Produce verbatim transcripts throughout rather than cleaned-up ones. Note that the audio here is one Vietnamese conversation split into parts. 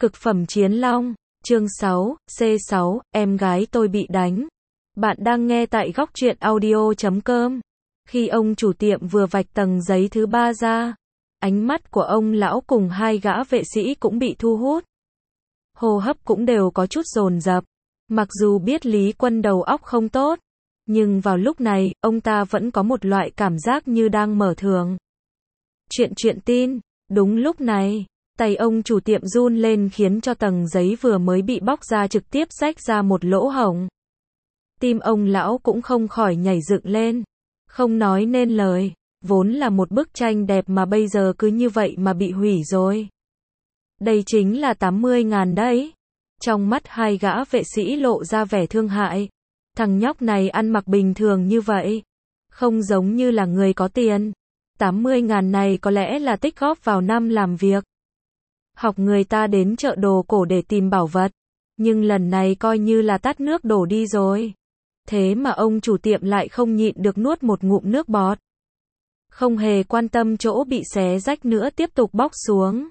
Cực phẩm chiến long, chương sáu, C sáu, em gái tôi bị đánh. Bạn đang nghe tại góc truyện audio chấm com. Khi ông chủ tiệm vừa vạch tầng giấy thứ ba ra, ánh mắt của ông lão cùng hai gã vệ sĩ cũng bị thu hút. Hô hấp cũng đều có chút dồn dập. Mặc dù biết Lý Quân đầu óc không tốt, nhưng vào lúc này, ông ta vẫn có một loại cảm giác như đang mở thường. Chuyện truyện tin, đúng lúc này, tay ông chủ tiệm run lên khiến cho tầng giấy vừa mới bị bóc ra trực tiếp rách ra một lỗ hổng. Tim ông lão cũng không khỏi nhảy dựng lên, không nói nên lời, vốn là một bức tranh đẹp mà bây giờ cứ như vậy mà bị hủy rồi. Đây chính là tám mươi ngàn đấy. Trong mắt hai gã vệ sĩ lộ ra vẻ thương hại. Thằng nhóc này ăn mặc bình thường như vậy, không giống như là người có tiền. tám mươi ngàn này có lẽ là tích góp vào năm làm việc. Học người ta đến chợ đồ cổ để tìm bảo vật, nhưng lần này coi như là tát nước đổ đi rồi. Thế mà ông chủ tiệm lại không nhịn được nuốt một ngụm nước bọt. Không hề quan tâm chỗ bị xé rách nữa, tiếp tục bóc xuống.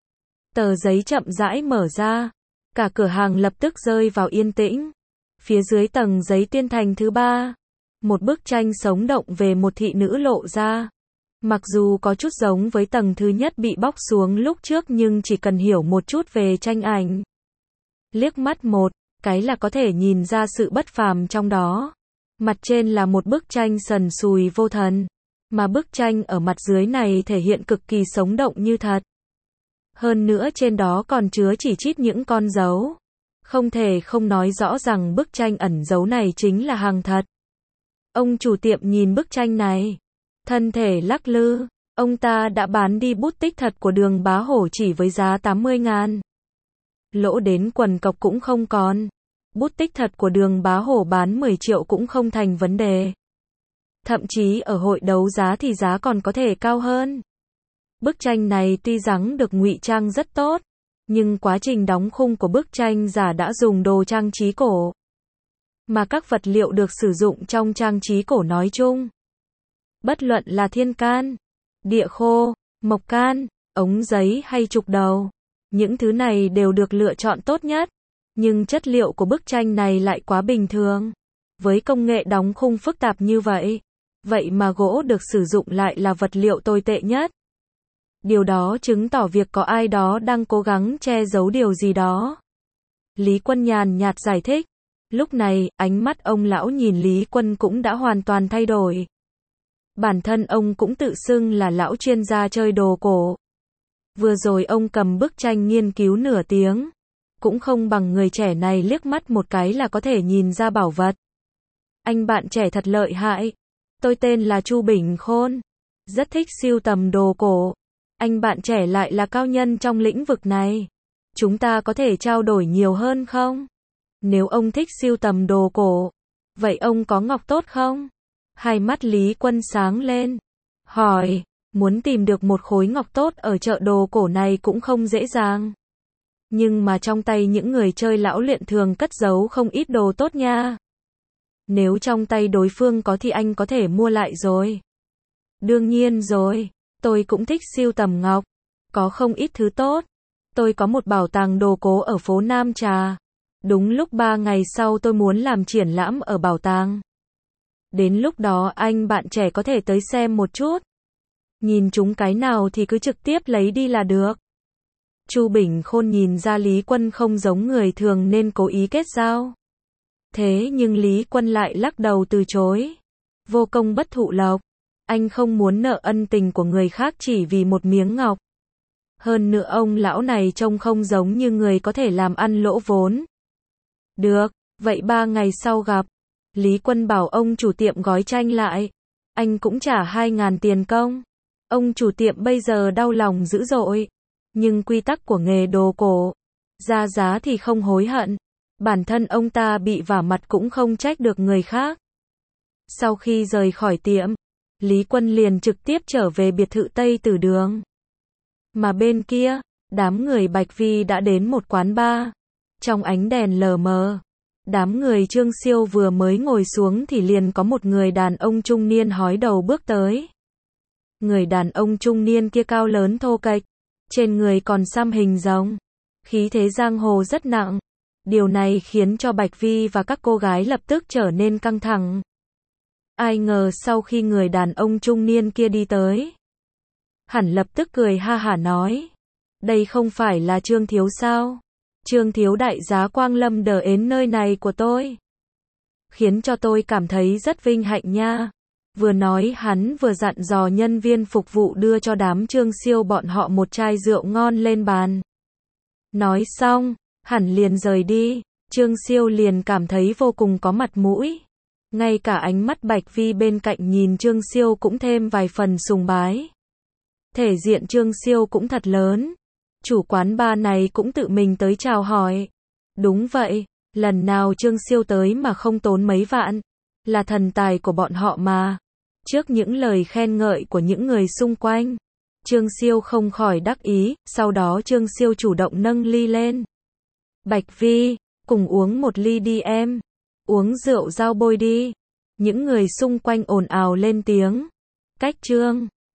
Tờ giấy chậm rãi mở ra, cả cửa hàng lập tức rơi vào yên tĩnh. Phía dưới tầng giấy tiên thành thứ ba, một bức tranh sống động về một thị nữ lộ ra. Mặc dù có chút giống với tầng thứ nhất bị bóc xuống lúc trước, nhưng chỉ cần hiểu một chút về tranh ảnh, liếc mắt một cái là có thể nhìn ra sự bất phàm trong đó. Mặt trên là một bức tranh sần sùi vô thần, mà bức tranh ở mặt dưới này thể hiện cực kỳ sống động như thật. Hơn nữa trên đó còn chứa chỉ chít những con dấu. Không thể không nói rõ rằng bức tranh ẩn dấu này chính là hàng thật. Ông chủ tiệm nhìn bức tranh này, thân thể lắc lư. Ông ta đã bán đi bút tích thật của Đường Bá Hổ chỉ với giá tám mươi ngàn. Lỗ đến quần cọc cũng không còn. Bút tích thật của Đường Bá Hổ bán mười triệu cũng không thành vấn đề. Thậm chí ở hội đấu giá thì giá còn có thể cao hơn. Bức tranh này tuy rằng được ngụy trang rất tốt, nhưng quá trình đóng khung của bức tranh giả đã dùng đồ trang trí cổ. Mà các vật liệu được sử dụng trong trang trí cổ nói chung, bất luận là thiên can, địa khô, mộc can, ống giấy hay trục đầu, những thứ này đều được lựa chọn tốt nhất. Nhưng chất liệu của bức tranh này lại quá bình thường. Với công nghệ đóng khung phức tạp như vậy, vậy mà gỗ được sử dụng lại là vật liệu tồi tệ nhất. Điều đó chứng tỏ việc có ai đó đang cố gắng che giấu điều gì đó. Lý Quân nhàn nhạt giải thích. Lúc này, ánh mắt ông lão nhìn Lý Quân cũng đã hoàn toàn thay đổi. Bản thân ông cũng tự xưng là lão chuyên gia chơi đồ cổ. Vừa rồi ông cầm bức tranh nghiên cứu nửa tiếng, cũng không bằng người trẻ này liếc mắt một cái là có thể nhìn ra bảo vật. Anh bạn trẻ thật lợi hại. Tôi tên là Chu Bình Khôn, rất thích sưu tầm đồ cổ. Anh bạn trẻ lại là cao nhân trong lĩnh vực này. Chúng ta có thể trao đổi nhiều hơn không? Nếu ông thích sưu tầm đồ cổ, vậy ông có ngọc tốt không? Hai mắt Lý Quân sáng lên, hỏi, muốn tìm được một khối ngọc tốt ở chợ đồ cổ này cũng không dễ dàng. Nhưng mà trong tay những người chơi lão luyện thường cất giấu không ít đồ tốt nha. Nếu trong tay đối phương có thì anh có thể mua lại rồi. Đương nhiên rồi, tôi cũng thích sưu tầm ngọc, có không ít thứ tốt. Tôi có một bảo tàng đồ cổ ở phố Nam Trà. Đúng lúc ba ngày sau tôi muốn làm triển lãm ở bảo tàng. Đến lúc đó anh bạn trẻ có thể tới xem một chút. Nhìn chúng cái nào thì cứ trực tiếp lấy đi là được. Chu Bình Khôn nhìn ra Lý Quân không giống người thường nên cố ý kết giao. Thế nhưng Lý Quân lại lắc đầu từ chối. Vô công bất thụ lộc. Anh không muốn nợ ân tình của người khác chỉ vì một miếng ngọc. Hơn nữa ông lão này trông không giống như người có thể làm ăn lỗ vốn. Được, vậy ba ngày sau gặp. Lý Quân bảo ông chủ tiệm gói tranh lại. Anh cũng trả hai ngàn tiền công. Ông chủ tiệm bây giờ đau lòng dữ dội. Nhưng quy tắc của nghề đồ cổ, ra giá thì không hối hận. Bản thân ông ta bị vả mặt cũng không trách được người khác. Sau khi rời khỏi tiệm, Lý Quân liền trực tiếp trở về biệt thự Tây Tử Đường. Mà bên kia, đám người Bạch Vi đã đến một quán bar. Trong ánh đèn lờ mờ, đám người Trương Siêu vừa mới ngồi xuống thì liền có một người đàn ông trung niên hói đầu bước tới. Người đàn ông trung niên kia cao lớn thô kệch, trên người còn xăm hình rồng. Khí thế giang hồ rất nặng. Điều này khiến cho Bạch Vi và các cô gái lập tức trở nên căng thẳng. Ai ngờ sau khi người đàn ông trung niên kia đi tới, hắn lập tức cười ha hả nói, đây không phải là Trương Thiếu sao? Trương Thiếu đại giá quang lâm đờ đến nơi này của tôi, khiến cho tôi cảm thấy rất vinh hạnh nha. Vừa nói hắn vừa dặn dò nhân viên phục vụ đưa cho đám Trương Siêu bọn họ một chai rượu ngon lên bàn. Nói xong, hắn liền rời đi. Trương Siêu liền cảm thấy vô cùng có mặt mũi. Ngay cả ánh mắt Bạch Vi bên cạnh nhìn Trương Siêu cũng thêm vài phần sùng bái. Thể diện Trương Siêu cũng thật lớn. Chủ quán bar này cũng tự mình tới chào hỏi. Đúng vậy, lần nào Trương Siêu tới mà không tốn mấy vạn, là thần tài của bọn họ mà. Trước những lời khen ngợi của những người xung quanh, Trương Siêu không khỏi đắc ý, sau đó Trương Siêu chủ động nâng ly lên. Bạch Vi, cùng uống một ly đi em. Uống rượu giao bôi đi. Những người xung quanh ồn ào lên tiếng. Cách Trương